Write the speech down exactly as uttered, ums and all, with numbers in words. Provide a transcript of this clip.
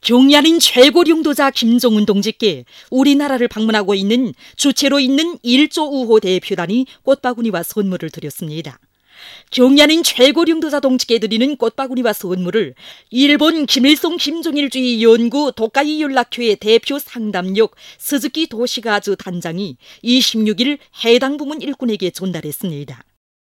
경야린 최고領導자 김정은 동지께 우리나라를 방문하고 있는 주체로 있는 일조 우호 대표단이 꽃바구니와 선물을 드렸습니다. 경야린 최고領導자 동지께 드리는 꽃바구니와 선물을 일본 김일성 김정일주의 연구 도카이 연락회 대표 상담역 스즈키 도시가즈 단장이 이십육일 해당 부문 일꾼에게 전달했습니다.